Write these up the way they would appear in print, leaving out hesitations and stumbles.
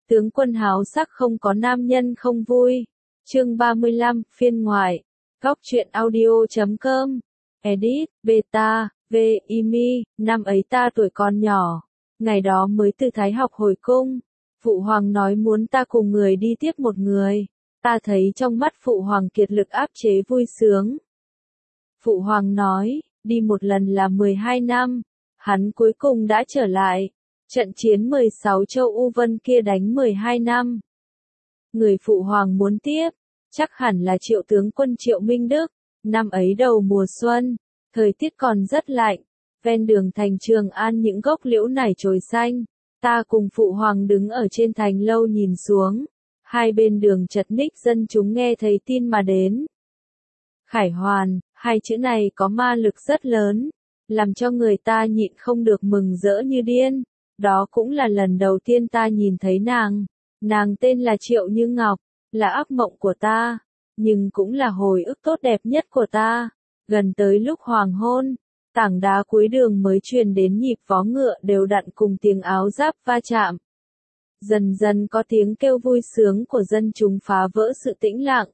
Tướng quân háo sắc không có nam nhân không vui. Chương 35, phiên ngoại. Góc truyện audio.com. Edit, beta, Imi, năm ấy ta tuổi còn nhỏ. Ngày đó mới từ Thái học hồi cung. Phụ hoàng nói muốn ta cùng người đi tiếp một người. Ta thấy trong mắt phụ hoàng kiệt lực áp chế vui sướng. Phụ hoàng nói, đi một lần là 12 năm. Hắn cuối cùng đã trở lại. Trận chiến 16 châu U Vân kia đánh 12 năm. Người phụ hoàng muốn tiếp, chắc hẳn là Triệu tướng quân Triệu Minh Đức. Năm ấy đầu mùa xuân, thời tiết còn rất lạnh, ven đường thành Trường An những gốc liễu nải chồi xanh. Ta cùng phụ hoàng đứng ở trên thành lâu nhìn xuống, hai bên đường chật ních dân chúng nghe thấy tin mà đến. Khải hoàn, hai chữ này có ma lực rất lớn, làm cho người ta nhịn không được mừng rỡ như điên. Đó cũng là lần đầu tiên ta nhìn thấy nàng. Nàng tên là Triệu Như Ngọc, là ác mộng của ta, nhưng cũng là hồi ức tốt đẹp nhất của ta. Gần tới lúc hoàng hôn, tảng đá cuối đường mới truyền đến nhịp vó ngựa đều đặn cùng tiếng áo giáp va chạm. Dần dần có tiếng kêu vui sướng của dân chúng phá vỡ sự tĩnh lặng.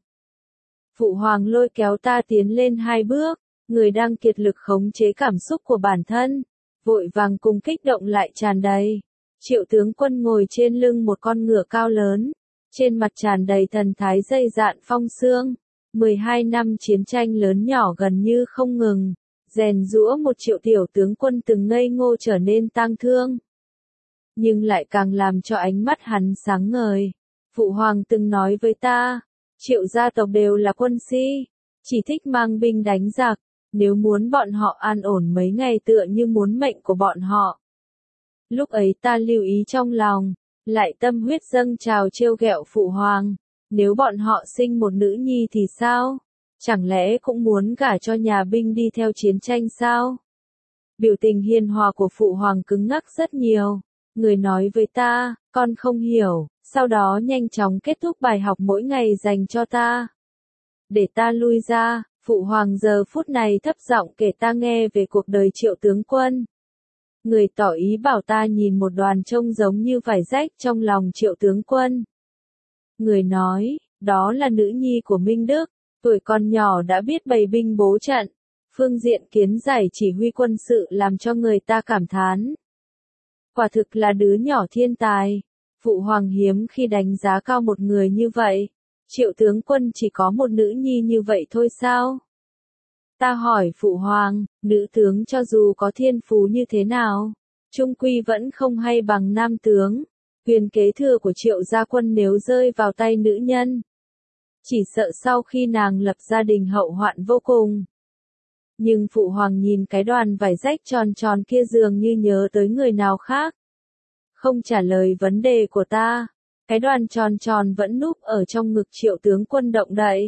Phụ hoàng lôi kéo ta tiến lên hai bước, người đang kiệt lực khống chế cảm xúc của bản thân, vội vàng cùng kích động lại tràn đầy. Triệu tướng quân ngồi trên lưng một con ngựa cao lớn, trên mặt tràn đầy thần thái dày dạn phong sương. 12 năm chiến tranh lớn nhỏ gần như không ngừng, rèn giũa một Triệu tiểu tướng quân từng ngây ngô trở nên tang thương. Nhưng lại càng làm cho ánh mắt hắn sáng ngời. Phụ hoàng từng nói với ta, Triệu gia tộc đều là quân si, chỉ thích mang binh đánh giặc. Nếu muốn bọn họ an ổn mấy ngày tựa như muốn mệnh của bọn họ. Lúc ấy ta lưu ý trong lòng, lại tâm huyết dâng trào trêu ghẹo phụ hoàng. Nếu bọn họ sinh một nữ nhi thì sao? Chẳng lẽ cũng muốn gả cho nhà binh đi theo chiến tranh sao? Biểu tình hiền hòa của phụ hoàng cứng ngắc rất nhiều. Người nói với ta, con không hiểu, sau đó nhanh chóng kết thúc bài học mỗi ngày dành cho ta. Để ta lui ra. Phụ hoàng giờ phút này thấp giọng kể ta nghe về cuộc đời Triệu tướng quân. Người tỏ ý bảo ta nhìn một đoàn trông giống như vải rách trong lòng Triệu tướng quân. Người nói, đó là nữ nhi của Minh Đức, tuổi còn nhỏ đã biết bày binh bố trận, phương diện kiến giải chỉ huy quân sự làm cho người ta cảm thán. Quả thực là đứa nhỏ thiên tài, phụ hoàng hiếm khi đánh giá cao một người như vậy. Triệu tướng quân chỉ có một nữ nhi như vậy thôi sao? Ta hỏi phụ hoàng, nữ tướng cho dù có thiên phú như thế nào, chung quy vẫn không hay bằng nam tướng. Quyền kế thừa của Triệu gia quân nếu rơi vào tay nữ nhân, chỉ sợ sau khi nàng lập gia đình hậu hoạn vô cùng. Nhưng phụ hoàng nhìn cái đoàn vải rách tròn tròn kia dường như nhớ tới người nào khác. Không trả lời vấn đề của ta. Cái đoàn tròn tròn vẫn núp ở trong ngực Triệu tướng quân động đậy.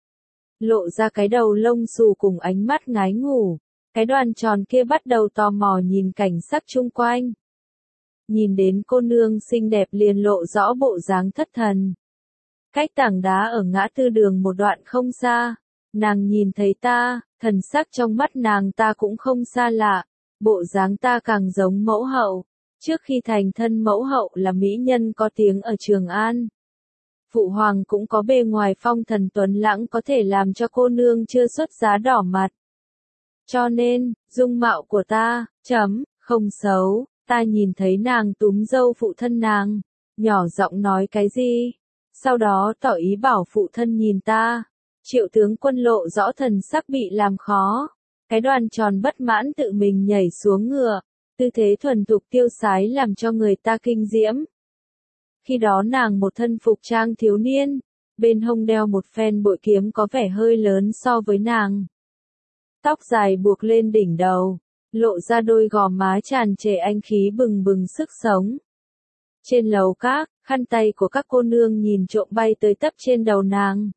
Lộ ra cái đầu lông xù cùng ánh mắt ngái ngủ. Cái đoàn tròn kia bắt đầu tò mò nhìn cảnh sắc chung quanh. Nhìn đến cô nương xinh đẹp liền lộ rõ bộ dáng thất thần. Cách tảng đá ở ngã tư đường một đoạn không xa. Nàng nhìn thấy ta, thần sắc trong mắt nàng ta cũng không xa lạ. Bộ dáng ta càng giống mẫu hậu. Trước khi thành thân mẫu hậu là mỹ nhân có tiếng ở Trường An. Phụ hoàng cũng có bề ngoài phong thần tuấn lãng có thể làm cho cô nương chưa xuất giá đỏ mặt. Cho nên, dung mạo của ta, không xấu, ta nhìn thấy nàng túm râu phụ thân nàng, nhỏ giọng nói cái gì, sau đó tỏ ý bảo phụ thân nhìn ta. Triệu tướng quân lộ rõ thần sắc bị làm khó, cái đoàn tròn bất mãn tự mình nhảy xuống ngựa. Tư thế thuần thục tiêu sái làm cho người ta kinh diễm. Khi đó nàng một thân phục trang thiếu niên, bên hông đeo một phen bội kiếm có vẻ hơi lớn so với nàng. Tóc dài buộc lên đỉnh đầu, lộ ra đôi gò má tràn trề anh khí bừng bừng sức sống. Trên lầu các, khăn tay của các cô nương nhìn trộm bay tới tấp trên đầu nàng.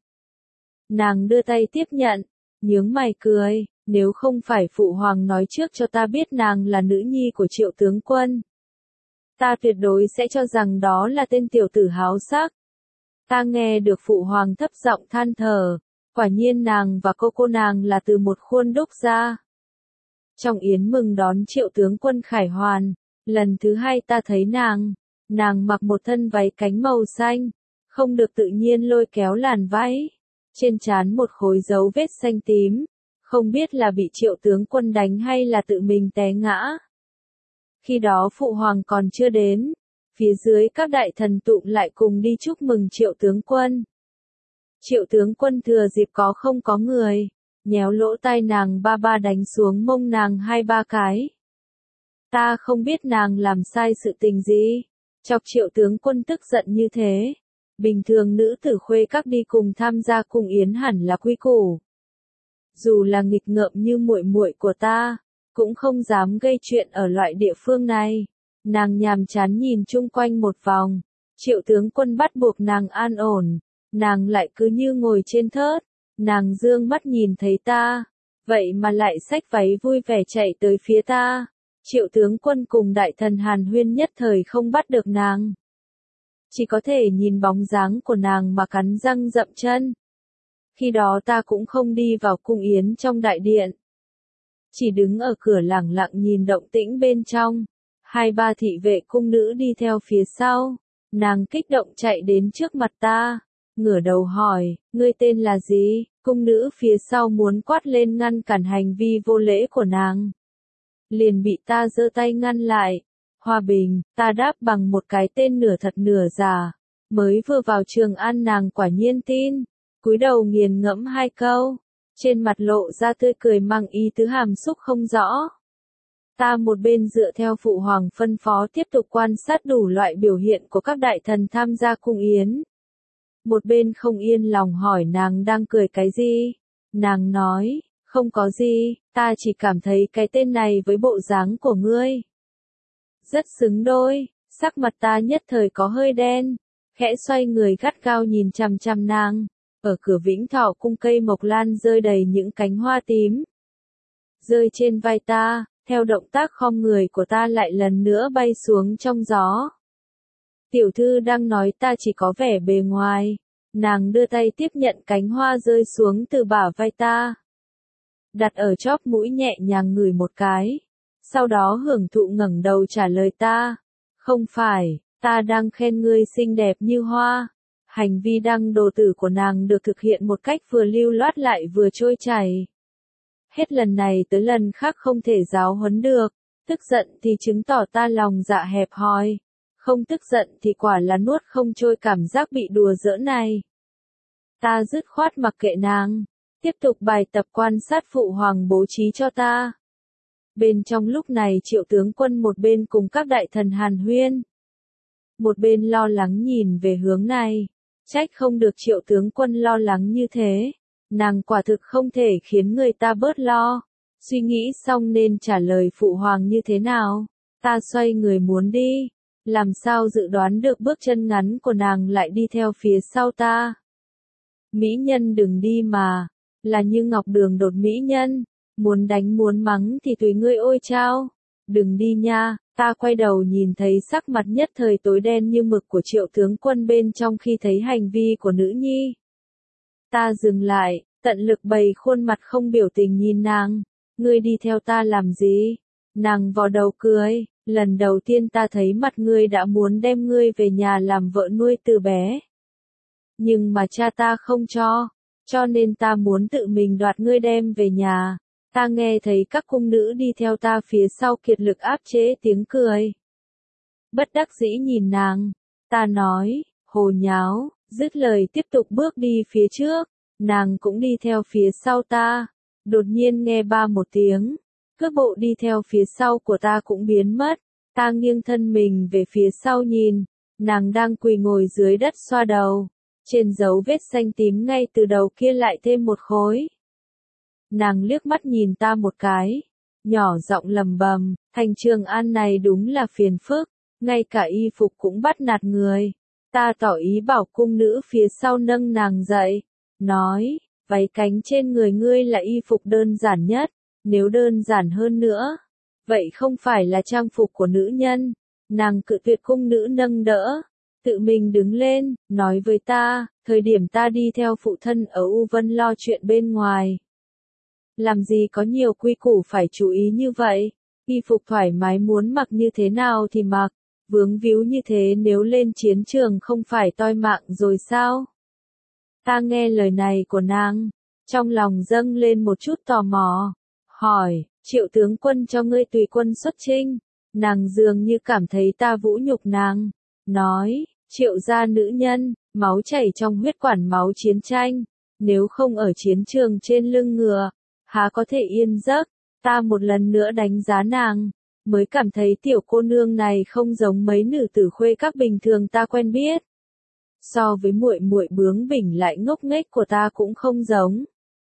Nàng đưa tay tiếp nhận, nhướng mày cười. Nếu không phải phụ hoàng nói trước cho ta biết nàng là nữ nhi của Triệu tướng quân, ta tuyệt đối sẽ cho rằng đó là tên tiểu tử háo sắc. Ta nghe được phụ hoàng thấp giọng than thở, quả nhiên nàng và cô nàng là từ một khuôn đúc ra. Trong yến mừng đón Triệu tướng quân khải hoàn, lần thứ hai ta thấy nàng, Nàng mặc một thân váy cánh màu xanh, không được tự nhiên lôi kéo làn váy. Trên trán một khối dấu vết xanh tím, không biết là bị Triệu tướng quân đánh hay là tự mình té ngã. Khi đó phụ hoàng còn chưa đến, phía dưới các đại thần tụng lại cùng đi chúc mừng Triệu tướng quân. Triệu tướng quân thừa dịp không có người, nhéo lỗ tai nàng ba ba đánh xuống mông nàng 2-3 cái. Ta không biết nàng làm sai sự tình gì, chọc Triệu tướng quân tức giận như thế. Bình thường nữ tử khuê các đi cùng tham gia cung yến hẳn là quy củ. Dù là nghịch ngợm như muội muội của ta, cũng không dám gây chuyện ở loại địa phương này. Nàng nhàm chán nhìn chung quanh một vòng, Triệu tướng quân bắt buộc nàng an ổn, nàng lại cứ như ngồi trên thớt. Nàng dương mắt nhìn thấy ta, vậy mà lại xách váy vui vẻ chạy tới phía ta. Triệu tướng quân cùng đại thần hàn huyên nhất thời không bắt được nàng. Chỉ có thể nhìn bóng dáng của nàng mà cắn răng dậm chân. Khi đó ta cũng không đi vào cung yến trong đại điện. Chỉ đứng ở cửa lẳng lặng nhìn động tĩnh bên trong. 2-3 thị vệ cung nữ đi theo phía sau. Nàng kích động chạy đến trước mặt ta. Ngửa đầu hỏi, ngươi tên là gì? Cung nữ phía sau muốn quát lên ngăn cản hành vi vô lễ của nàng. Liền bị ta giơ tay ngăn lại. Hòa Bình, ta đáp bằng một cái tên nửa thật nửa giả. Mới vừa vào Trường An nàng quả nhiên tin. Cúi đầu nghiền ngẫm 2 câu. Trên mặt lộ ra tươi cười mang ý tứ hàm xúc không rõ. Ta một bên dựa theo phụ hoàng phân phó tiếp tục quan sát đủ loại biểu hiện của các đại thần tham gia cung yến. Một bên không yên lòng hỏi nàng đang cười cái gì. Nàng nói, không có gì, ta chỉ cảm thấy cái tên này với bộ dáng của ngươi rất xứng đôi. Sắc mặt ta nhất thời có hơi đen, khẽ xoay người gắt gao nhìn chằm chằm nàng. Ở cửa Vĩnh Thọ cung cây mộc lan rơi đầy những cánh hoa tím. Rơi trên vai ta, theo động tác khom người của ta lại lần nữa bay xuống trong gió. Tiểu thư đang nói ta chỉ có vẻ bề ngoài. Nàng đưa tay tiếp nhận cánh hoa rơi xuống từ bả vai ta. Đặt ở chóp mũi nhẹ nhàng ngửi một cái. Sau đó hưởng thụ ngẩng đầu trả lời ta. Không phải, ta đang khen ngươi xinh đẹp như hoa. Hành vi đăng đồ tử của nàng được thực hiện một cách vừa lưu loát lại vừa trôi chảy. Hết lần này tới lần khác không thể giáo huấn được. Tức giận thì chứng tỏ ta lòng dạ hẹp hòi. Không tức giận thì quả là nuốt không trôi cảm giác bị đùa giỡn này. Ta dứt khoát mặc kệ nàng. Tiếp tục bài tập quan sát phụ hoàng bố trí cho ta. Bên trong lúc này Triệu tướng quân một bên cùng các đại thần hàn huyên. Một bên lo lắng nhìn về hướng này. Trách không được Triệu tướng quân lo lắng như thế. Nàng quả thực không thể khiến người ta bớt lo. Suy nghĩ xong nên trả lời phụ hoàng như thế nào. Ta xoay người muốn đi. Làm sao dự đoán được bước chân ngắn của nàng lại đi theo phía sau ta. Mỹ nhân đừng đi mà. Là Như Ngọc Đường đột mỹ nhân. Muốn đánh muốn mắng thì tùy ngươi ôi chao. Đừng đi nha. Ta quay đầu nhìn thấy sắc mặt nhất thời tối đen như mực của Triệu tướng quân bên trong khi thấy hành vi của nữ nhi. Ta dừng lại, tận lực bày khuôn mặt không biểu tình nhìn nàng. Ngươi đi theo ta làm gì? Nàng vò đầu cười. Lần đầu tiên ta thấy mặt ngươi đã muốn đem ngươi về nhà làm vợ nuôi từ bé. Nhưng mà cha ta không cho nên ta muốn tự mình đoạt ngươi đem về nhà. Ta nghe thấy các cung nữ đi theo ta phía sau kiệt lực áp chế tiếng cười. Bất đắc dĩ nhìn nàng, ta nói, hồ nháo, dứt lời tiếp tục bước đi phía trước, nàng cũng đi theo phía sau ta. Đột nhiên nghe ba một tiếng, cước bộ đi theo phía sau của ta cũng biến mất. Ta nghiêng thân mình về phía sau nhìn, nàng đang quỳ ngồi dưới đất xoa đầu. Trên dấu vết xanh tím ngay từ đầu kia lại thêm một khối. Nàng liếc mắt nhìn ta một cái, nhỏ giọng lầm bầm, thành Trường An này đúng là phiền phức, ngay cả y phục cũng bắt nạt người. Ta tỏ ý bảo cung nữ phía sau nâng nàng dậy, nói, váy cánh trên người ngươi là y phục đơn giản nhất, nếu đơn giản hơn nữa, vậy không phải là trang phục của nữ nhân. Nàng cự tuyệt cung nữ nâng đỡ, tự mình đứng lên, nói với ta, thời điểm ta đi theo phụ thân ở U Vân lo chuyện bên ngoài. Làm gì có nhiều quy củ phải chú ý như vậy, y phục thoải mái muốn mặc như thế nào thì mặc, vướng víu như thế nếu lên chiến trường không phải toi mạng rồi sao? Ta nghe lời này của nàng, trong lòng dâng lên một chút tò mò, hỏi, Triệu tướng quân cho ngươi tùy quân xuất chinh, nàng dường như cảm thấy ta vũ nhục nàng, nói, Triệu gia nữ nhân, máu chảy trong huyết quản máu chiến tranh, nếu không ở chiến trường trên lưng ngựa, há có thể yên giấc, ta một lần nữa đánh giá nàng, mới cảm thấy tiểu cô nương này không giống mấy nữ tử khuê các bình thường ta quen biết. So với muội muội bướng bỉnh lại ngốc nghếch của ta cũng không giống.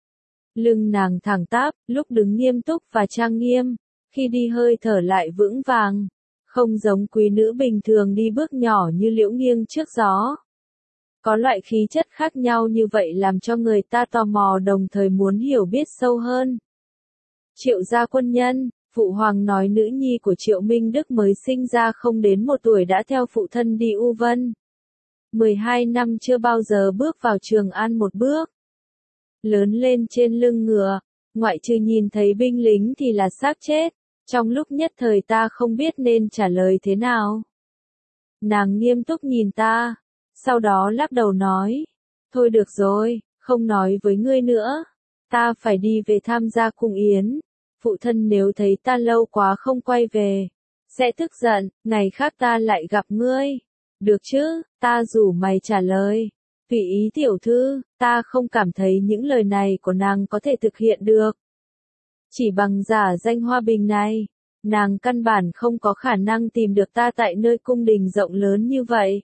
Lưng nàng thẳng tắp, lúc đứng nghiêm túc và trang nghiêm, khi đi hơi thở lại vững vàng, không giống quý nữ bình thường đi bước nhỏ như liễu nghiêng trước gió. Có loại khí chất khác nhau như vậy làm cho người ta tò mò đồng thời muốn hiểu biết sâu hơn. Triệu gia quân nhân, phụ hoàng nói nữ nhi của Triệu Minh Đức mới sinh ra không đến 1 tuổi đã theo phụ thân đi U Vân. 12 năm chưa bao giờ bước vào Trường An một bước. Lớn lên trên lưng ngựa, ngoại trừ nhìn thấy binh lính thì là xác chết, trong lúc nhất thời ta không biết nên trả lời thế nào. Nàng nghiêm túc nhìn ta, sau đó lắc đầu nói, thôi được rồi, không nói với ngươi nữa, ta phải đi về tham gia cung yến, phụ thân nếu thấy ta lâu quá không quay về, sẽ tức giận, ngày khác ta lại gặp ngươi. Được chứ, ta rủ mày trả lời. Tùy ý tiểu thư, ta không cảm thấy những lời này của nàng có thể thực hiện được. Chỉ bằng giả danh Hoa Bình này, nàng căn bản không có khả năng tìm được ta tại nơi cung đình rộng lớn như vậy.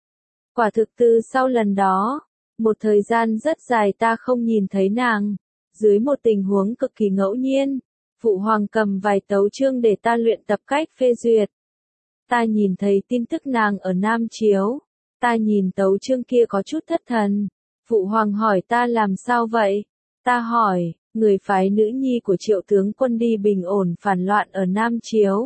Quả thực từ sau lần đó, một thời gian rất dài ta không nhìn thấy nàng, dưới một tình huống cực kỳ ngẫu nhiên, phụ hoàng cầm vài tấu chương để ta luyện tập cách phê duyệt. Ta nhìn thấy tin tức nàng ở Nam Chiếu, ta nhìn tấu chương kia có chút thất thần, phụ hoàng hỏi ta làm sao vậy, ta hỏi, người phái nữ nhi của Triệu tướng quân đi bình ổn phản loạn ở Nam Chiếu.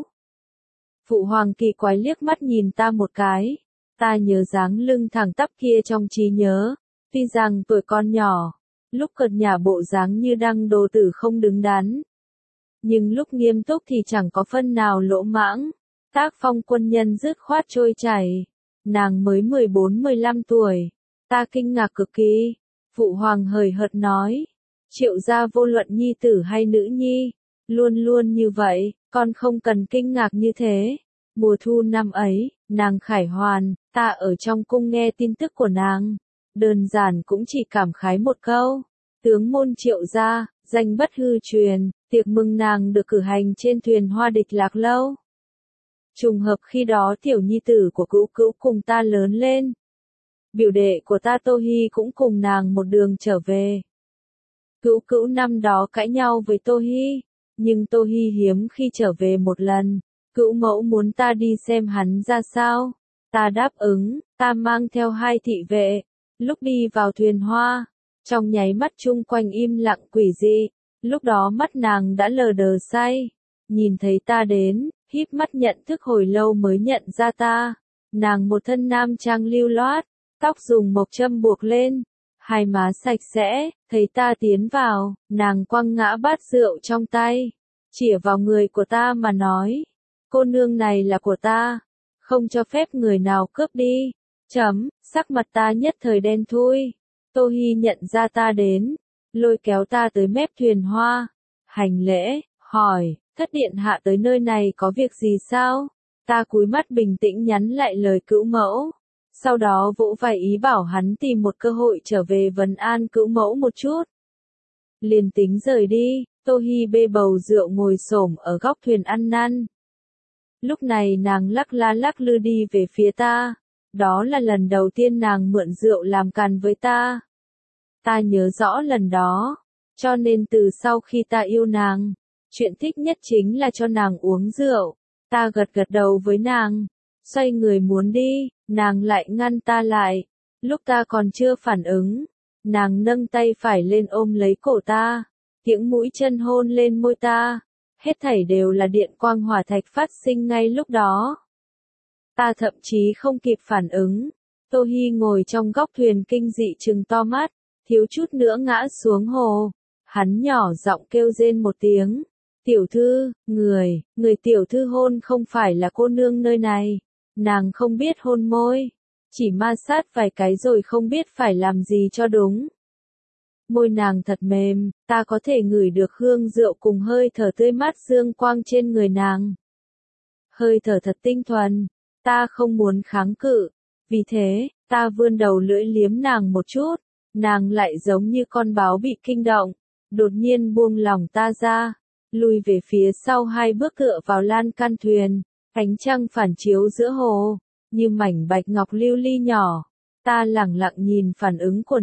Phụ hoàng kỳ quái liếc mắt nhìn ta một cái, ta nhớ dáng lưng thẳng tắp kia trong trí nhớ, tuy rằng tuổi con nhỏ, lúc cợt nhả bộ dáng như đăng đồ tử không đứng đắn, nhưng lúc nghiêm túc thì chẳng có phân nào lỗ mãng. Tác phong quân nhân dứt khoát trôi chảy, nàng mới 14-15 tuổi, ta kinh ngạc cực kỳ, phụ hoàng hời hợt nói, Triệu gia vô luận nhi tử hay nữ nhi, luôn luôn như vậy, con không cần kinh ngạc như thế. Mùa thu năm ấy, nàng khải hoàn, ta ở trong cung nghe tin tức của nàng, đơn giản cũng chỉ cảm khái một câu, tướng môn Triệu gia, danh bất hư truyền, tiệc mừng nàng được cử hành trên thuyền Hoa Địch Lạc Lâu. Trùng hợp khi đó tiểu nhi tử của Cữu Cữu cùng ta lớn lên. Biểu đệ của ta Tô Hi cũng cùng nàng một đường trở về. Cữu Cữu năm đó cãi nhau với Tô Hi, nhưng Tô Hi hiếm khi trở về một lần. Cữu mẫu muốn ta đi xem hắn ra sao. Ta đáp ứng, ta mang theo 2 thị vệ. Lúc đi vào thuyền hoa, trong nháy mắt chung quanh im lặng quỷ dị. Lúc đó mắt nàng đã lờ đờ say. Nhìn thấy ta đến, híp mắt nhận thức hồi lâu mới nhận ra ta. Nàng một thân nam trang lưu loát, tóc dùng mộc châm buộc lên, hai má sạch sẽ, thấy ta tiến vào, nàng quăng ngã bát rượu trong tay, chĩa vào người của ta mà nói, cô nương này là của ta, không cho phép người nào cướp đi. Sắc mặt ta nhất thời đen thui. Tô Hi nhận ra ta đến, lôi kéo ta tới mép thuyền hoa, hành lễ, hỏi, thất điện hạ tới nơi này có việc gì sao? Ta cúi mắt bình tĩnh nhắn lại lời Cữu mẫu, sau đó vỗ vai ý bảo hắn tìm một cơ hội trở về vấn an Cữu mẫu một chút. Liền tính rời đi, Tô Hi bê bầu rượu ngồi xổm ở góc thuyền ăn năn. Lúc này nàng lắc la lắc lư đi về phía ta, đó là lần đầu tiên nàng mượn rượu làm càn với ta. Ta nhớ rõ lần đó, cho nên từ sau khi ta yêu nàng, chuyện thích nhất chính là cho nàng uống rượu. Ta gật gật đầu với nàng, xoay người muốn đi, nàng lại ngăn ta lại. Lúc ta còn chưa phản ứng, nàng nâng tay phải lên ôm lấy cổ ta, tiếng mũi chân hôn lên môi ta. Hết thảy đều là điện quang hỏa thạch phát sinh ngay lúc đó. Ta thậm chí không kịp phản ứng. Tô Hi ngồi trong góc thuyền kinh dị trừng to mắt, thiếu chút nữa ngã xuống hồ. Hắn nhỏ giọng kêu rên một tiếng. Tiểu thư, người tiểu thư hôn không phải là cô nương nơi này. Nàng không biết hôn môi, chỉ ma sát vài cái rồi không biết phải làm gì cho đúng. Môi nàng thật mềm, ta có thể ngửi được hương rượu cùng hơi thở tươi mát dương quang trên người nàng. Hơi thở thật tinh thuần, ta không muốn kháng cự, vì thế, ta vươn đầu lưỡi liếm nàng một chút, nàng lại giống như con báo bị kinh động, đột nhiên buông lòng ta ra, lùi về phía sau 2 bước tựa vào lan can thuyền, ánh trăng phản chiếu giữa hồ, như mảnh bạch ngọc lưu ly nhỏ, ta lẳng lặng nhìn phản ứng của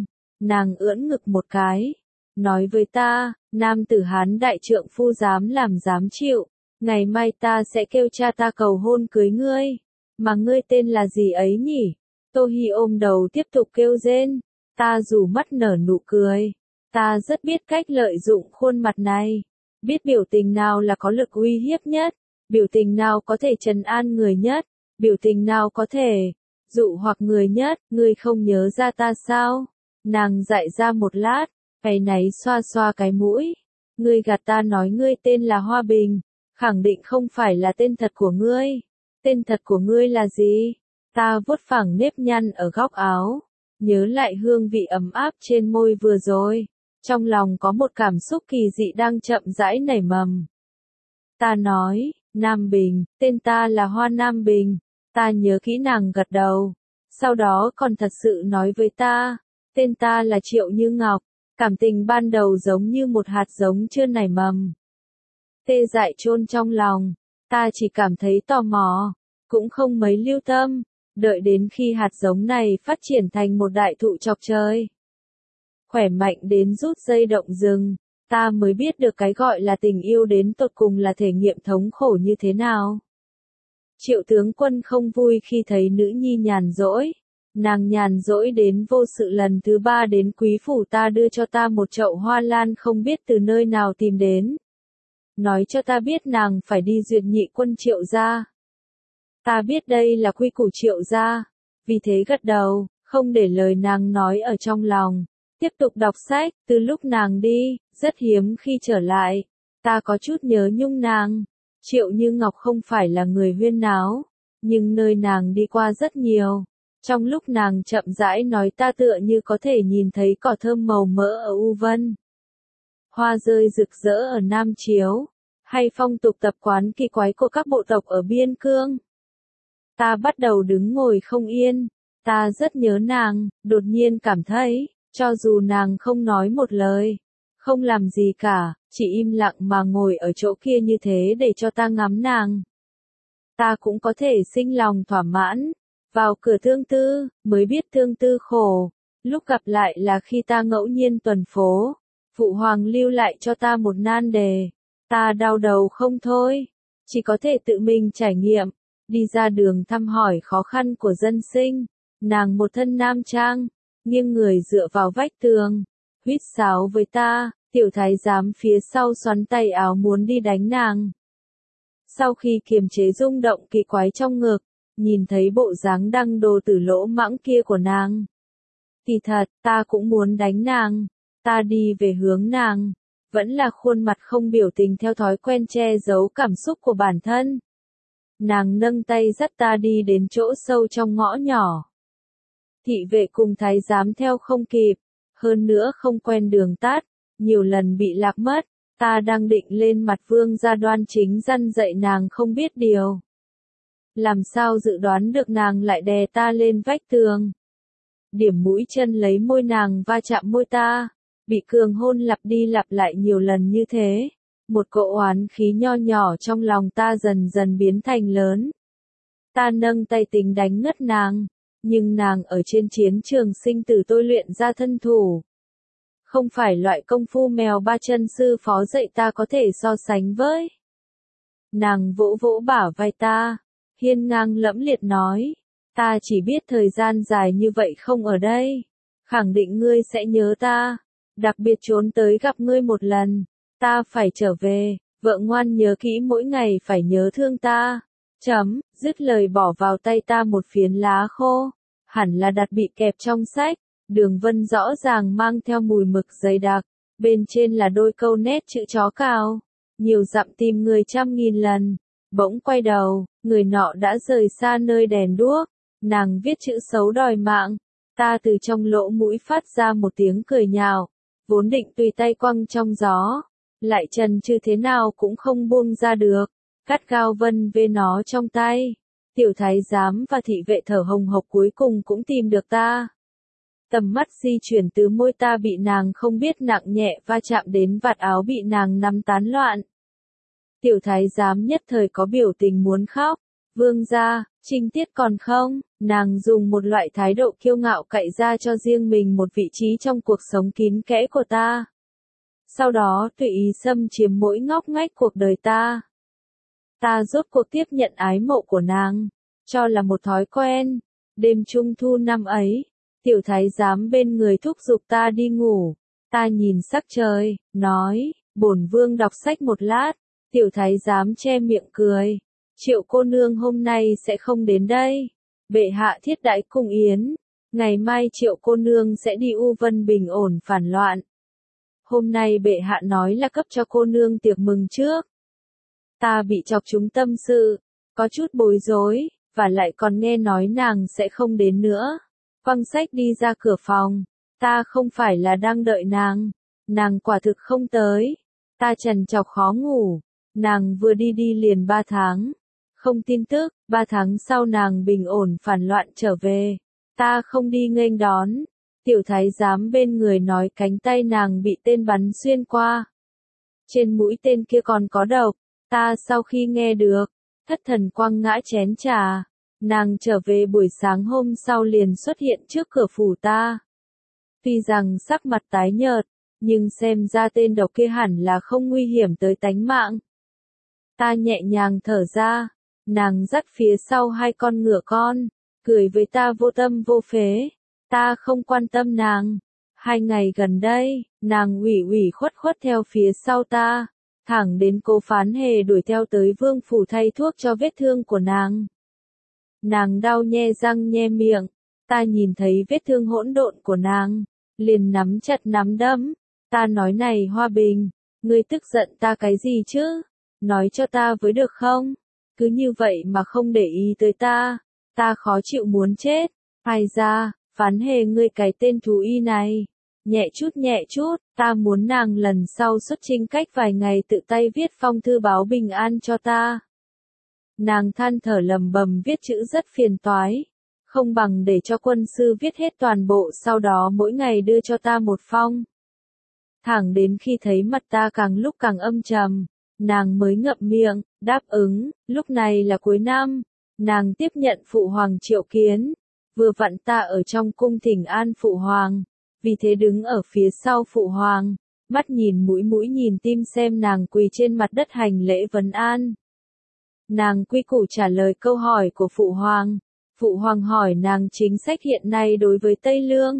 nàng ưỡn ngực một cái, nói với ta, nam tử Hán đại trượng phu dám làm dám chịu, ngày mai ta sẽ kêu cha ta cầu hôn cưới ngươi, mà ngươi tên là gì ấy nhỉ? Tô Hi ôm đầu tiếp tục kêu rên, ta rủ mắt nở nụ cười, ta rất biết cách lợi dụng khuôn mặt này, biết biểu tình nào là có lực uy hiếp nhất, biểu tình nào có thể trấn an người nhất, biểu tình nào có thể dụ hoặc người nhất, ngươi không nhớ ra ta sao? Nàng dại ra một lát, áy náy xoa xoa cái mũi, ngươi gạt ta nói ngươi tên là Hoa Bình, khẳng định không phải là tên thật của ngươi, tên thật của ngươi là gì? Ta vuốt phẳng nếp nhăn ở góc áo, nhớ lại hương vị ấm áp trên môi vừa rồi, trong lòng có một cảm xúc kỳ dị đang chậm rãi nảy mầm. Ta nói, Nam Bình, tên ta là Hoa Nam Bình, ta nhớ kỹ nàng gật đầu, sau đó còn thật sự nói với ta, tên ta là Triệu Như Ngọc, cảm tình ban đầu giống như một hạt giống chưa nảy mầm. Tê dại chôn trong lòng, ta chỉ cảm thấy tò mò, cũng không mấy lưu tâm, đợi đến khi hạt giống này phát triển thành một đại thụ chọc trời. Khỏe mạnh đến rút dây động rừng, ta mới biết được cái gọi là tình yêu đến tột cùng là thể nghiệm thống khổ như thế nào. Triệu tướng quân không vui khi thấy nữ nhi nhàn rỗi. Nàng nhàn rỗi đến vô sự lần thứ 3 đến quý phủ ta đưa cho ta một chậu hoa lan không biết từ nơi nào tìm đến. Nói cho ta biết nàng phải đi duyệt nhị quân Triệu gia. Ta biết đây là quy củ Triệu gia, vì thế gật đầu, không để lời nàng nói ở trong lòng. Tiếp tục đọc sách, từ lúc nàng đi, rất hiếm khi trở lại. Ta có chút nhớ nhung nàng. Triệu Như Ngọc không phải là người huyên náo, nhưng nơi nàng đi qua rất nhiều. Trong lúc nàng chậm rãi nói ta tựa như có thể nhìn thấy cỏ thơm màu mỡ ở U Vân. Hoa rơi rực rỡ ở Nam Chiếu, hay phong tục tập quán kỳ quái của các bộ tộc ở Biên Cương. Ta bắt đầu đứng ngồi không yên, ta rất nhớ nàng, đột nhiên cảm thấy, cho dù nàng không nói một lời, không làm gì cả, chỉ im lặng mà ngồi ở chỗ kia như thế để cho ta ngắm nàng. Ta cũng có thể sinh lòng thỏa mãn. Vào cửa Thương Tư, mới biết Thương Tư khổ, lúc gặp lại là khi ta ngẫu nhiên tuần phố, Phụ Hoàng lưu lại cho ta một nan đề, ta đau đầu không thôi, chỉ có thể tự mình trải nghiệm, đi ra đường thăm hỏi khó khăn của dân sinh, nàng một thân nam trang, nghiêng người dựa vào vách tường, huýt sáo với ta, tiểu thái giám phía sau xoắn tay áo muốn đi đánh nàng. Sau khi kiềm chế rung động kỳ quái trong ngực, nhìn thấy bộ dáng đăng đồ tử lỗ mãng kia của nàng. Kỳ thật, ta cũng muốn đánh nàng, ta đi về hướng nàng, vẫn là khuôn mặt không biểu tình theo thói quen che giấu cảm xúc của bản thân. Nàng nâng tay dắt ta đi đến chỗ sâu trong ngõ nhỏ. Thị vệ cùng thái giám theo không kịp, hơn nữa không quen đường tắt, nhiều lần bị lạc mất, ta đang định lên mặt Vương gia đoan chính răn dạy nàng không biết điều. Làm sao dự đoán được nàng lại đè ta lên vách tường. Điểm mũi chân lấy môi nàng va chạm môi ta, bị cường hôn lặp đi lặp lại nhiều lần như thế. Một cỗ oán khí nho nhỏ trong lòng ta dần dần biến thành lớn. Ta nâng tay tính đánh ngất nàng, nhưng nàng ở trên chiến trường sinh tử tôi luyện ra thân thủ. Không phải loại công phu mèo ba chân sư phó dạy ta có thể so sánh với. Nàng vỗ vỗ bả vai ta, hiên ngang lẫm liệt nói, ta chỉ biết thời gian dài như vậy không ở đây, khẳng định ngươi sẽ nhớ ta, đặc biệt trốn tới gặp ngươi một lần, ta phải trở về, vợ ngoan nhớ kỹ mỗi ngày phải nhớ thương ta. Dứt lời bỏ vào tay ta một phiến lá khô, hẳn là đặt bị kẹp trong sách, đường vân rõ ràng mang theo mùi mực dày đặc, bên trên là đôi câu nét chữ chó cào, nhiều dặm tìm người trăm nghìn lần, Bỗng quay đầu, người nọ đã rời xa nơi đèn đuốc, nàng viết chữ xấu đòi mạng. Ta từ trong lỗ mũi phát ra một tiếng cười nhạo, vốn định tùy tay quăng trong gió, lại chần chừ thế nào cũng không buông ra được, cắt gao vân vê nó trong tay. Tiểu thái giám và thị vệ thở hồng hộc cuối cùng cũng tìm được ta. Tầm mắt di chuyển từ môi ta bị nàng không biết nặng nhẹ va chạm đến vạt áo bị nàng nắm tán loạn. Tiểu thái giám nhất thời có biểu tình muốn khóc. Vương gia, trinh tiết còn không? Nàng dùng một loại thái độ kiêu ngạo cậy ra cho riêng mình một vị trí trong cuộc sống kín kẽ của ta. Sau đó tùy ý xâm chiếm mỗi ngóc ngách cuộc đời ta. Ta rốt cuộc tiếp nhận ái mộ của nàng, cho là một thói quen. Đêm trung thu năm ấy, tiểu thái giám bên người thúc giục ta đi ngủ. Ta nhìn sắc trời, nói, bổn vương đọc sách một lát. Tiểu thái giám che miệng cười. Triệu cô nương hôm nay sẽ không đến đây. Bệ hạ thiết đãi cung yến. Ngày mai Triệu cô nương sẽ đi U Vân bình ổn phản loạn. Hôm nay bệ hạ nói là cấp cho cô nương tiệc mừng trước. Ta bị chọc trúng tâm sự, có chút bối rối, và lại còn nghe nói nàng sẽ không đến nữa. Quăng sách đi ra cửa phòng. Ta không phải là đang đợi nàng quả thực không tới. Ta trằn trọc khó ngủ. Nàng vừa đi liền 3 tháng. Không tin tức, 3 tháng sau nàng bình ổn phản loạn trở về. Ta không đi nghênh đón. Tiểu thái giám bên người nói cánh tay nàng bị tên bắn xuyên qua. Trên mũi tên kia còn có độc. Ta sau khi nghe được, thất thần quăng ngã chén trà. Nàng trở về buổi sáng hôm sau liền xuất hiện trước cửa phủ ta. Tuy rằng sắc mặt tái nhợt, nhưng xem ra tên độc kia hẳn là không nguy hiểm tới tánh mạng. Ta nhẹ nhàng thở ra, nàng dắt phía sau 2 con ngựa con, cười với ta vô tâm vô phế. Ta không quan tâm nàng. 2 ngày gần đây, nàng ủy khuất theo phía sau ta, thẳng đến Cố Phán Hề đuổi theo tới vương phủ thay thuốc cho vết thương của nàng. Nàng đau nhe răng nhe miệng, ta nhìn thấy vết thương hỗn độn của nàng, liền nắm chặt nắm đấm. Ta nói này Hoa Bình, ngươi tức giận ta cái gì chứ? Nói cho ta với được không? Cứ như vậy mà không để ý tới ta. Ta khó chịu muốn chết. Ai ra, Phán Hề ngươi cái tên thú y này. Nhẹ chút, ta muốn nàng lần sau xuất chinh cách vài ngày tự tay viết phong thư báo bình an cho ta. Nàng than thở lầm bầm viết chữ rất phiền toái. Không bằng để cho quân sư viết hết toàn bộ sau đó mỗi ngày đưa cho ta một phong. Thẳng đến khi thấy mặt ta càng lúc càng âm trầm, nàng mới ngậm miệng, đáp ứng. Lúc này là cuối năm, nàng tiếp nhận phụ hoàng triệu kiến. Vừa vặn ta ở trong cung thỉnh an phụ hoàng, vì thế đứng ở phía sau phụ hoàng, mắt nhìn mũi nhìn tim xem nàng quỳ trên mặt đất hành lễ vấn an. Nàng quy củ trả lời câu hỏi của phụ hoàng. Phụ hoàng hỏi nàng chính sách hiện nay đối với Tây Lương.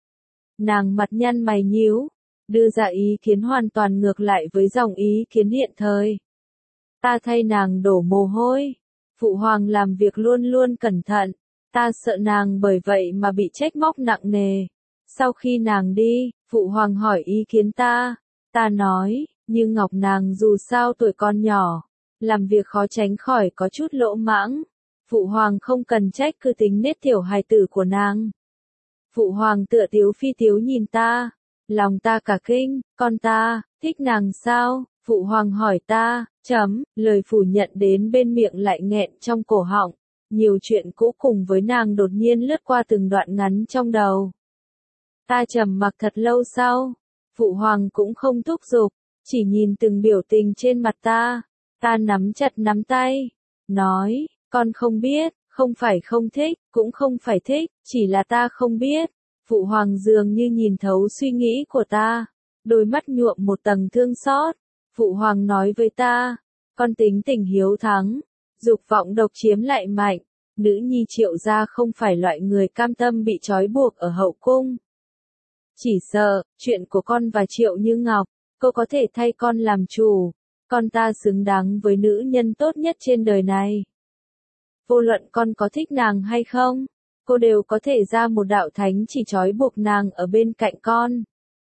Nàng mặt nhăn mày nhíu, đưa ra ý kiến hoàn toàn ngược lại với dòng ý kiến hiện thời. Ta thay nàng đổ mồ hôi. Phụ hoàng làm việc luôn luôn cẩn thận. Ta sợ nàng bởi vậy mà bị trách móc nặng nề. Sau khi nàng đi, phụ hoàng hỏi ý kiến ta. Ta nói, như Ngọc nàng dù sao tuổi còn nhỏ, làm việc khó tránh khỏi có chút lỗ mãng. Phụ hoàng không cần trách cứ tính nết tiểu hài tử của nàng. Phụ hoàng tựa tiếu phi tiếu nhìn ta. Lòng ta cả kinh, con ta, thích nàng sao? Phụ hoàng hỏi ta, lời phủ nhận đến bên miệng lại nghẹn trong cổ họng. Nhiều chuyện cũ cùng với nàng đột nhiên lướt qua từng đoạn ngắn trong đầu. Ta trầm mặc thật lâu sau. Phụ hoàng cũng không thúc giục, chỉ nhìn từng biểu tình trên mặt ta. Ta nắm chặt nắm tay, nói, con không biết, không phải không thích, cũng không phải thích, chỉ là ta không biết. Phụ hoàng dường như nhìn thấu suy nghĩ của ta, đôi mắt nhuộm một tầng thương xót. Phụ hoàng nói với ta, con tính tình hiếu thắng, dục vọng độc chiếm lại mạnh, nữ nhi Triệu gia không phải loại người cam tâm bị trói buộc ở hậu cung. Chỉ sợ, chuyện của con và Triệu Như Ngọc, cô có thể thay con làm chủ, con ta xứng đáng với nữ nhân tốt nhất trên đời này. Vô luận con có thích nàng hay không, cô đều có thể ra một đạo thánh chỉ trói buộc nàng ở bên cạnh con.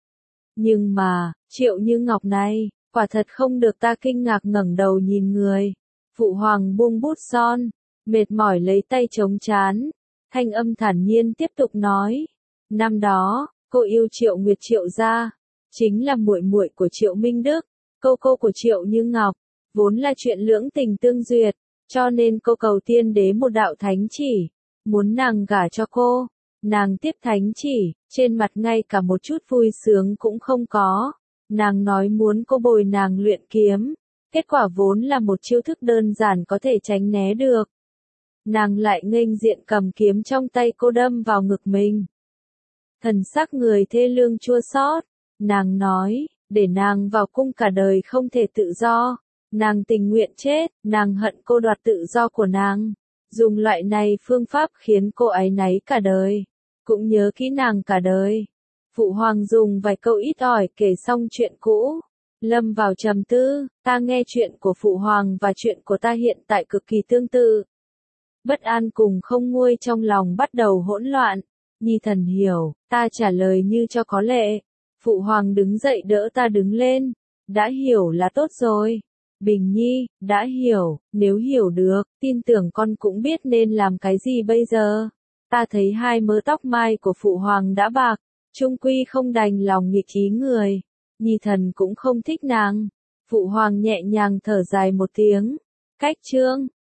Nhưng mà, Triệu Như Ngọc này, quả thật không được ta kinh ngạc ngẩng đầu nhìn người. Phụ hoàng buông bút son, mệt mỏi lấy tay chống trán, thanh âm thản nhiên tiếp tục nói. Năm đó, cô yêu Triệu Nguyệt Triệu gia, chính là muội muội của Triệu Minh Đức, cô của Triệu Như Ngọc, vốn là chuyện lưỡng tình tương duyệt, cho nên cô cầu tiên đế một đạo thánh chỉ, muốn nàng gả cho cô. Nàng tiếp thánh chỉ, trên mặt ngay cả một chút vui sướng cũng không có. Nàng nói muốn cô bồi nàng luyện kiếm, kết quả vốn là một chiêu thức đơn giản có thể tránh né được. Nàng lại nghênh diện cầm kiếm trong tay cô đâm vào ngực mình. Thần sắc người thê lương chua xót, nàng nói, để nàng vào cung cả đời không thể tự do. Nàng tình nguyện chết, nàng hận cô đoạt tự do của nàng. Dùng loại này phương pháp khiến cô áy náy cả đời, cũng nhớ kỹ nàng cả đời. Phụ hoàng dùng vài câu ít ỏi kể xong chuyện cũ, lâm vào trầm tư. Ta nghe chuyện của phụ hoàng và chuyện của ta hiện tại cực kỳ tương tự. Bất an cùng không nguôi trong lòng bắt đầu hỗn loạn. Nhi thần hiểu, ta trả lời như cho có lệ. Phụ hoàng đứng dậy đỡ ta đứng lên. Đã hiểu là tốt rồi. Bình Nhi, đã hiểu, nếu hiểu được, tin tưởng con cũng biết nên làm cái gì bây giờ. Ta thấy hai mớ tóc mai của phụ hoàng đã bạc, chung quy không đành lòng nghịch ý người. Nhi thần cũng không thích nàng. Phụ hoàng nhẹ nhàng thở dài một tiếng. Cách chương